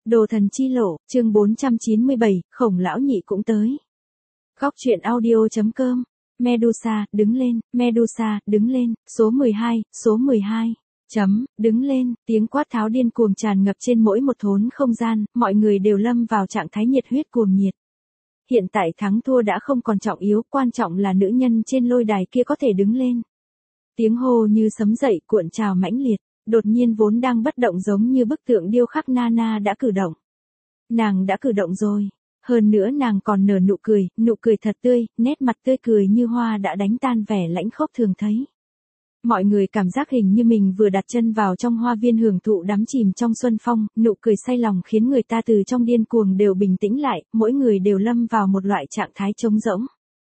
Đồ thần chi lộ, chương 497, Khổng lão nhị cũng tới. Góc truyện audio.com. Medusa, đứng lên, Medusa, đứng lên, số 12, số 12. Đứng lên, tiếng quát tháo điên cuồng tràn ngập trên mỗi một thốn không gian, mọi người đều lâm vào trạng thái nhiệt huyết cuồng nhiệt. Hiện tại thắng thua đã không còn trọng yếu, quan trọng là nữ nhân trên lôi đài kia có thể đứng lên. Tiếng hô như sấm dậy cuộn trào mãnh liệt, đột nhiên vốn đang bất động giống như bức tượng điêu khắc Nana đã cử động. Nàng đã cử động rồi. Hơn nữa nàng còn nở nụ cười thật tươi, nét mặt tươi cười như hoa đã đánh tan vẻ lãnh khốc thường thấy. Mọi người cảm giác hình như mình vừa đặt chân vào trong hoa viên hưởng thụ đắm chìm trong xuân phong, nụ cười say lòng khiến người ta từ trong điên cuồng đều bình tĩnh lại, mỗi người đều lâm vào một loại trạng thái trống rỗng.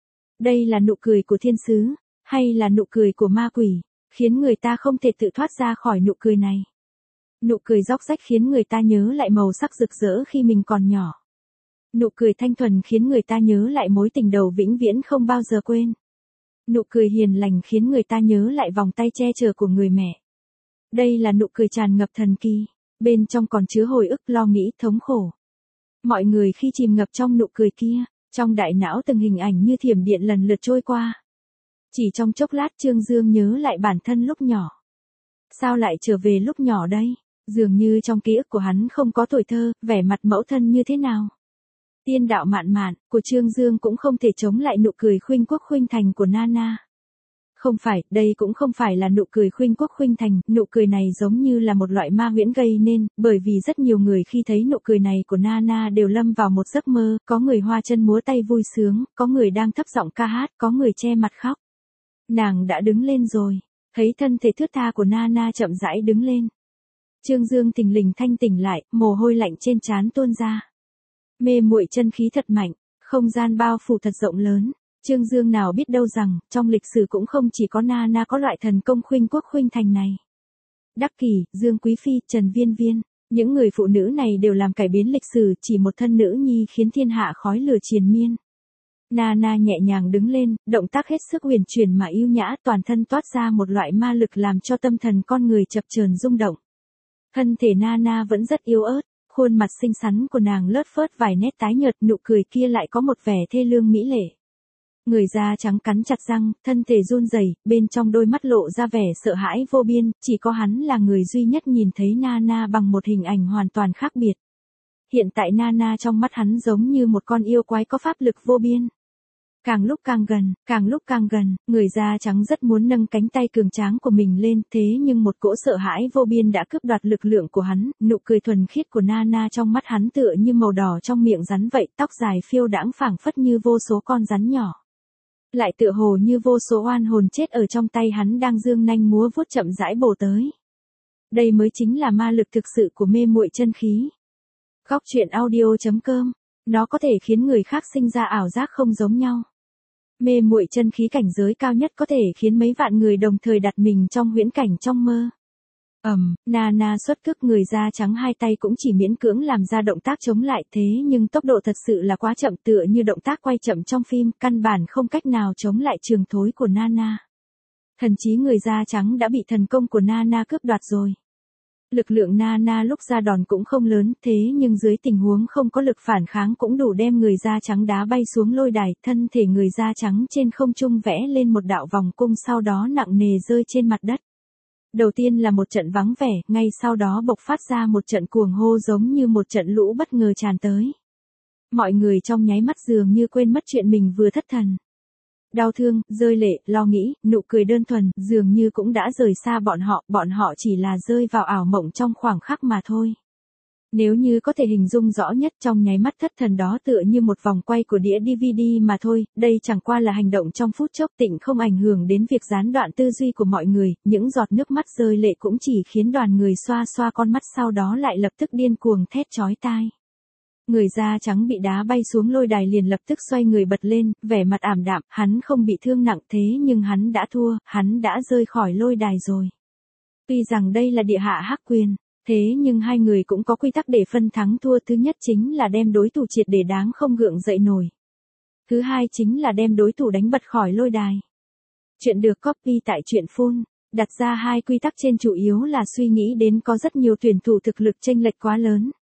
Đây là nụ cười của thiên sứ, hay là nụ cười của ma quỷ, khiến người ta không thể tự thoát ra khỏi nụ cười này. Nụ cười róc rách khiến người ta nhớ lại màu sắc rực rỡ khi mình còn nhỏ. Nụ cười thanh thuần khiến người ta nhớ lại mối tình đầu vĩnh viễn không bao giờ quên. Nụ cười hiền lành khiến người ta nhớ lại vòng tay che chở của người mẹ. Đây là nụ cười tràn ngập thần kỳ, bên trong còn chứa hồi ức, lo nghĩ, thống khổ. Mọi người khi chìm ngập trong nụ cười kia, trong đại não từng hình ảnh như thiểm điện lần lượt trôi qua. Chỉ trong chốc lát Trương Dương nhớ lại bản thân lúc nhỏ. Sao lại trở về lúc nhỏ đây? Dường như trong ký ức của hắn không có tuổi thơ, vẻ mặt mẫu thân như thế nào? Tiên đạo mạn mạn của Trương Dương cũng không thể chống lại nụ cười khuynh quốc khuynh thành của Nana. Không phải, đây cũng không phải là nụ cười khuynh quốc khuynh thành, nụ cười này giống như là một loại ma huyễn gây nên, bởi vì rất nhiều người khi thấy nụ cười này của Nana đều lâm vào một giấc mơ, có người hoa chân múa tay vui sướng, có người đang thấp giọng ca hát, có người che mặt khóc. Nàng đã đứng lên rồi, thấy thân thể thướt tha của Nana chậm rãi đứng lên. Trương Dương thình lình thanh tỉnh lại, mồ hôi lạnh trên trán tuôn ra. Mê muội chân khí thật mạnh, không gian bao phủ thật rộng lớn. Trương Dương nào biết đâu rằng, trong lịch sử cũng không chỉ có Nana có loại thần công khuynh quốc khuynh thành này. Đắc Kỷ, Dương Quý Phi, Trần Viên Viên, những người phụ nữ này đều làm cải biến lịch sử, chỉ một thân nữ nhi khiến thiên hạ khói lửa triền miên. Nana nhẹ nhàng đứng lên, động tác hết sức huyền chuyển mà yêu nhã, toàn thân toát ra một loại ma lực làm cho tâm thần con người chập chờn rung động. Thân thể Nana vẫn rất yếu ớt, khuôn mặt xinh xắn của nàng lớt phớt vài nét tái nhợt, nụ cười kia lại có một vẻ thê lương mỹ lệ. Người da trắng cắn chặt răng, thân thể run rẩy, bên trong đôi mắt lộ ra vẻ sợ hãi vô biên, chỉ có hắn là người duy nhất nhìn thấy Nana bằng một hình ảnh hoàn toàn khác biệt. Hiện tại Nana trong mắt hắn giống như một con yêu quái có pháp lực vô biên. Càng lúc càng gần, người da trắng rất muốn nâng cánh tay cường tráng của mình lên, thế nhưng một cỗ sợ hãi vô biên đã cướp đoạt lực lượng của hắn, nụ cười thuần khiết của Nana trong mắt hắn tựa như màu đỏ trong miệng rắn vậy, tóc dài phiêu đãng phảng phất như vô số con rắn nhỏ. Lại tựa hồ như vô số oan hồn chết ở trong tay hắn đang dương nanh múa vuốt chậm rãi bổ tới. Đây mới chính là ma lực thực sự của mê muội chân khí. Góc truyện audio.com, nó có thể khiến người khác sinh ra ảo giác không giống nhau. Mê muội chân khí cảnh giới cao nhất có thể khiến mấy vạn người đồng thời đặt mình trong huyễn cảnh trong mơ. Nana xuất cước, người da trắng hai tay cũng chỉ miễn cưỡng làm ra động tác chống lại, thế nhưng tốc độ thật sự là quá chậm, tựa như động tác quay chậm trong phim, căn bản không cách nào chống lại trường thối của Nana. Thần chí người da trắng đã bị thần công của Nana cướp đoạt rồi. Lực lượng Nana lúc ra đòn cũng không lớn, thế nhưng dưới tình huống không có lực phản kháng cũng đủ đem người da trắng đá bay xuống lôi đài, thân thể người da trắng trên không trung vẽ lên một đạo vòng cung, sau đó nặng nề rơi trên mặt đất. Đầu tiên là một trận vắng vẻ, ngay sau đó bộc phát ra một trận cuồng hô giống như một trận lũ bất ngờ tràn tới. Mọi người trong nháy mắt dường như quên mất chuyện mình vừa thất thần. Đau thương, rơi lệ, lo nghĩ, nụ cười đơn thuần, dường như cũng đã rời xa bọn họ chỉ là rơi vào ảo mộng trong khoảng khắc mà thôi. Nếu như có thể hình dung rõ nhất, trong nháy mắt thất thần đó tựa như một vòng quay của đĩa DVD mà thôi, đây chẳng qua là hành động trong phút chốc, tịnh không ảnh hưởng đến việc gián đoạn tư duy của mọi người, những giọt nước mắt rơi lệ cũng chỉ khiến đoàn người xoa xoa con mắt, sau đó lại lập tức điên cuồng thét chói tai. Người da trắng bị đá bay xuống lôi đài liền lập tức xoay người bật lên, vẻ mặt ảm đạm, hắn không bị thương nặng thế nhưng hắn đã thua, hắn đã rơi khỏi lôi đài rồi. Tuy rằng đây là địa hạ hắc quyền, thế nhưng hai người cũng có quy tắc để phân thắng thua, thứ nhất chính là đem đối thủ triệt để đáng không gượng dậy nổi. Thứ hai chính là đem đối thủ đánh bật khỏi lôi đài. Chuyện được copy tại truyện Phun, đặt ra hai quy tắc trên chủ yếu là suy nghĩ đến có rất nhiều tuyển thủ thực lực chênh lệch quá lớn.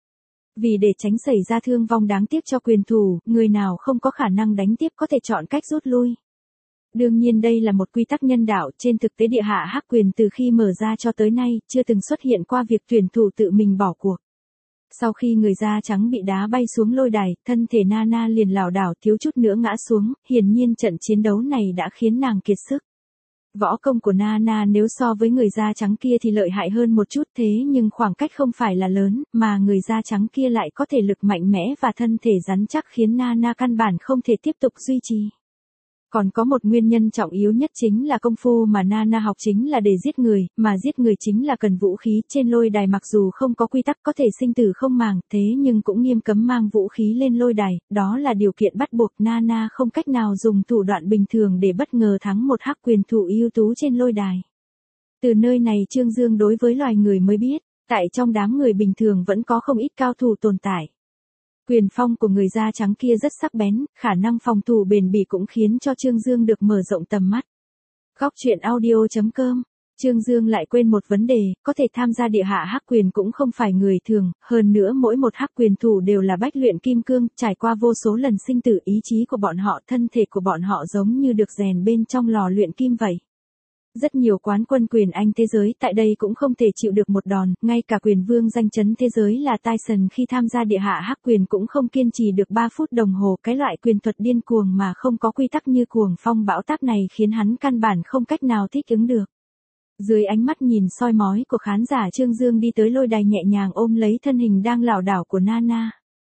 Vì để tránh xảy ra thương vong đáng tiếc cho quyền thủ, người nào không có khả năng đánh tiếp có thể chọn cách rút lui. Đương nhiên đây là một quy tắc nhân đạo, trên thực tế địa hạ hắc quyền từ khi mở ra cho tới nay, chưa từng xuất hiện qua việc tuyển thủ tự mình bỏ cuộc. Sau khi người da trắng bị đá bay xuống lôi đài, thân thể Nana liền lảo đảo thiếu chút nữa ngã xuống, hiển nhiên trận chiến đấu này đã khiến nàng kiệt sức. Võ công của Nana nếu so với người da trắng kia thì lợi hại hơn một chút, thế nhưng khoảng cách không phải là lớn, mà người da trắng kia lại có thể lực mạnh mẽ và thân thể rắn chắc khiến Nana căn bản không thể tiếp tục duy trì. Còn có một nguyên nhân trọng yếu nhất chính là công phu mà Nana học chính là để giết người, mà giết người chính là cần vũ khí. Trên lôi đài mặc dù không có quy tắc có thể sinh tử không màng, thế nhưng cũng nghiêm cấm mang vũ khí lên lôi đài, đó là điều kiện bắt buộc. Nana không cách nào dùng thủ đoạn bình thường để bất ngờ thắng một hắc quyền thủ ưu tú trên lôi đài. Từ nơi này Trương Dương đối với loài người mới biết, tại trong đám người bình thường vẫn có không ít cao thủ tồn tại. Quyền phong của người da trắng kia rất sắc bén, khả năng phòng thủ bền bỉ cũng khiến cho Trương Dương được mở rộng tầm mắt. Góc truyện audio.com. Trương Dương lại quên một vấn đề, có thể tham gia địa hạ hắc quyền cũng không phải người thường, hơn nữa mỗi một hắc quyền thủ đều là bách luyện kim cương, trải qua vô số lần sinh tử, ý chí của bọn họ, thân thể của bọn họ giống như được rèn bên trong lò luyện kim vậy. Rất nhiều quán quân quyền Anh thế giới tại đây cũng không thể chịu được một đòn, ngay cả quyền vương danh chấn thế giới là Tyson khi tham gia địa hạ hắc quyền cũng không kiên trì được 3 phút đồng hồ. Cái loại quyền thuật điên cuồng mà không có quy tắc như cuồng phong bão táp này khiến hắn căn bản không cách nào thích ứng được. Dưới ánh mắt nhìn soi mói của khán giả, Trương Dương đi tới lôi đài nhẹ nhàng ôm lấy thân hình đang lảo đảo của Nana.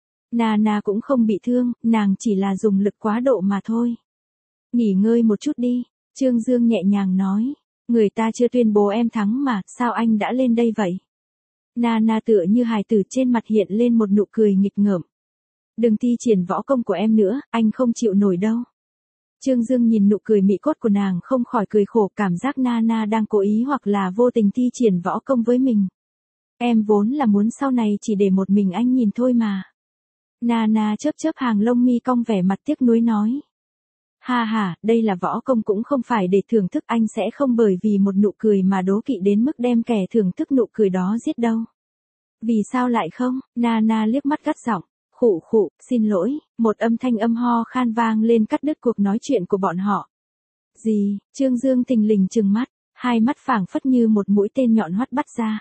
Nana cũng không bị thương, nàng chỉ là dùng lực quá độ mà thôi. Nghỉ ngơi một chút đi. Trương Dương nhẹ nhàng nói, người ta chưa tuyên bố em thắng mà, sao anh đã lên đây vậy? Nana tựa như hài tử, trên mặt hiện lên một nụ cười nghịch ngợm. Đừng thi triển võ công của em nữa, anh không chịu nổi đâu. Trương Dương nhìn nụ cười mị cốt của nàng không khỏi cười khổ, cảm giác Nana đang cố ý hoặc là vô tình thi triển võ công với mình. Em vốn là muốn sau này chỉ để một mình anh nhìn thôi mà. Nana chớp chớp hàng lông mi cong vẻ mặt tiếc nuối nói. Ha ha, đây là võ công cũng không phải để thưởng thức, anh sẽ không bởi vì một nụ cười mà đố kỵ đến mức đem kẻ thưởng thức nụ cười đó giết đâu. Vì sao lại không? Nana liếc mắt gắt giọng, khụ khụ, xin lỗi, một âm thanh âm ho khan vang lên cắt đứt cuộc nói chuyện của bọn họ. Gì? Trương Dương thình lình trừng mắt, hai mắt phảng phất như một mũi tên nhọn hoắt bắt ra.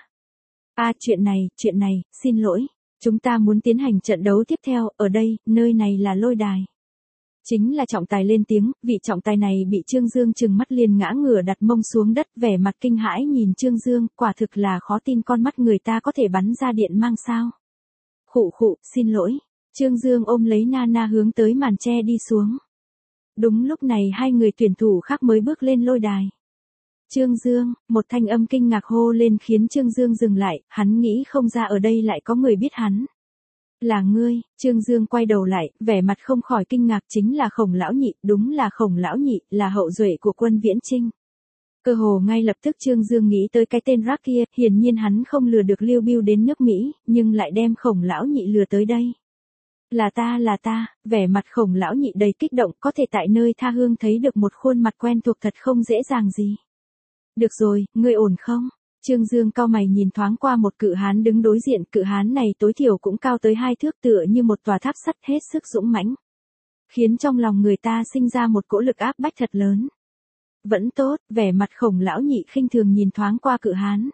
Chuyện này, xin lỗi, chúng ta muốn tiến hành trận đấu tiếp theo, ở đây, nơi này là lôi đài. Chính là trọng tài lên tiếng, vị trọng tài này bị Trương Dương trừng mắt liền ngã ngửa đặt mông xuống đất, vẻ mặt kinh hãi nhìn Trương Dương, quả thực là khó tin con mắt người ta có thể bắn ra điện mang sao. Khụ khụ, xin lỗi. Trương Dương ôm lấy Nana hướng tới màn che đi xuống. Đúng lúc này hai người tuyển thủ khác mới bước lên lôi đài. Trương Dương, một thanh âm kinh ngạc hô lên khiến Trương Dương dừng lại, hắn nghĩ không ra ở đây lại có người biết hắn. Là ngươi. Trương Dương quay đầu lại, vẻ mặt không khỏi kinh ngạc, chính là Khổng lão nhị, đúng là Khổng lão nhị, là hậu duệ của Quân Viễn Chinh. Cơ hồ ngay lập tức Trương Dương nghĩ tới cái tên rác kia, hiển nhiên hắn không lừa được Lưu Bưu đến nước Mỹ, nhưng lại đem Khổng lão nhị lừa tới đây. Là ta, vẻ mặt Khổng lão nhị đầy kích động, có thể tại nơi tha hương thấy được một khuôn mặt quen thuộc thật không dễ dàng gì. Được rồi, ngươi ổn không? Trương Dương cau mày nhìn thoáng qua một cự hán đứng đối diện, cự hán này tối thiểu cũng cao tới 2 thước, tựa như một tòa tháp sắt hết sức dũng mãnh, khiến trong lòng người ta sinh ra một cỗ lực áp bách thật lớn. Vẫn tốt, vẻ mặt Khổng lão nhị khinh thường nhìn thoáng qua cự hán.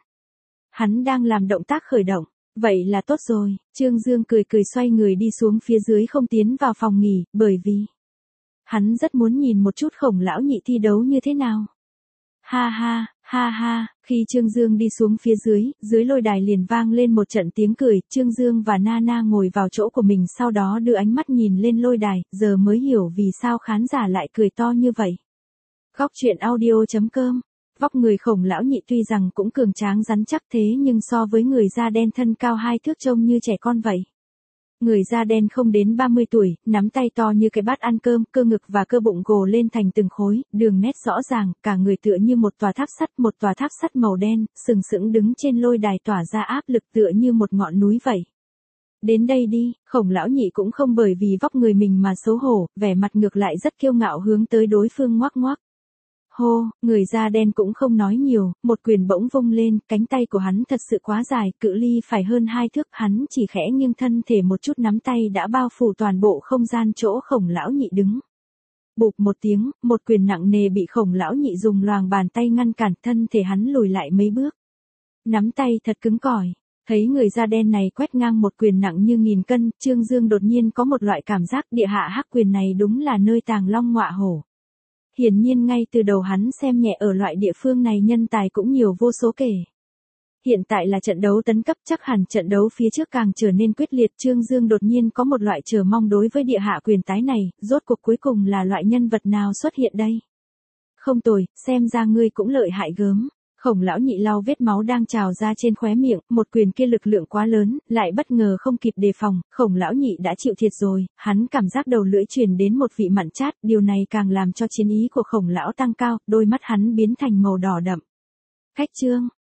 Hắn đang làm động tác khởi động, vậy là tốt rồi. Trương Dương cười cười xoay người đi xuống phía dưới, không tiến vào phòng nghỉ, bởi vì hắn rất muốn nhìn một chút Khổng lão nhị thi đấu như thế nào. Ha ha, khi Trương Dương đi xuống phía dưới lôi đài liền vang lên một trận tiếng cười, Trương Dương và Nana ngồi vào chỗ của mình, sau đó đưa ánh mắt nhìn lên lôi đài, giờ mới hiểu vì sao khán giả lại cười to như vậy. Góc truyện audio.com. Vóc người Khổng lão nhị tuy rằng cũng cường tráng rắn chắc, thế nhưng so với người da đen thân cao 2 thước trông như trẻ con vậy. Người da đen không đến 30 tuổi, nắm tay to như cái bát ăn cơm, cơ ngực và cơ bụng gồ lên thành từng khối, đường nét rõ ràng, cả người tựa như một tòa tháp sắt màu đen, sừng sững đứng trên lôi đài tỏa ra áp lực tựa như một ngọn núi vậy. Đến đây đi. Khổng lão nhị cũng không bởi vì vóc người mình mà xấu hổ, vẻ mặt ngược lại rất kiêu ngạo hướng tới đối phương ngoác ngoác. Hô, người da đen cũng không nói nhiều, một quyền bỗng vung lên, cánh tay của hắn thật sự quá dài, cự ly phải hơn 2 thước, hắn chỉ khẽ nghiêng thân thể một chút nắm tay đã bao phủ toàn bộ không gian chỗ Khổng lão nhị đứng. Bụp một tiếng, một quyền nặng nề bị Khổng lão nhị dùng loàng bàn tay ngăn cản, thân thể hắn lùi lại mấy bước. Nắm tay thật cứng cỏi. Thấy người da đen này quét ngang một quyền nặng như 1000 cân, Trương Dương đột nhiên có một loại cảm giác địa hạ hắc quyền này đúng là nơi tàng long ngọa hổ. Hiển nhiên ngay từ đầu hắn xem nhẹ ở loại địa phương này, nhân tài cũng nhiều vô số kể. Hiện tại là trận đấu tấn cấp, chắc hẳn trận đấu phía trước càng trở nên quyết liệt. Trương Dương đột nhiên có một loại chờ mong đối với địa hạ quyền tái này, rốt cuộc cuối cùng là loại nhân vật nào xuất hiện đây? Không tồi, xem ra ngươi cũng lợi hại gớm. Khổng lão nhị lau vết máu đang trào ra trên khóe miệng, một quyền kia lực lượng quá lớn, lại bất ngờ không kịp đề phòng, Khổng lão nhị đã chịu thiệt rồi, hắn cảm giác đầu lưỡi truyền đến một vị mặn chát, điều này càng làm cho chiến ý của Khổng lão tăng cao, đôi mắt hắn biến thành màu đỏ đậm. Khách trương,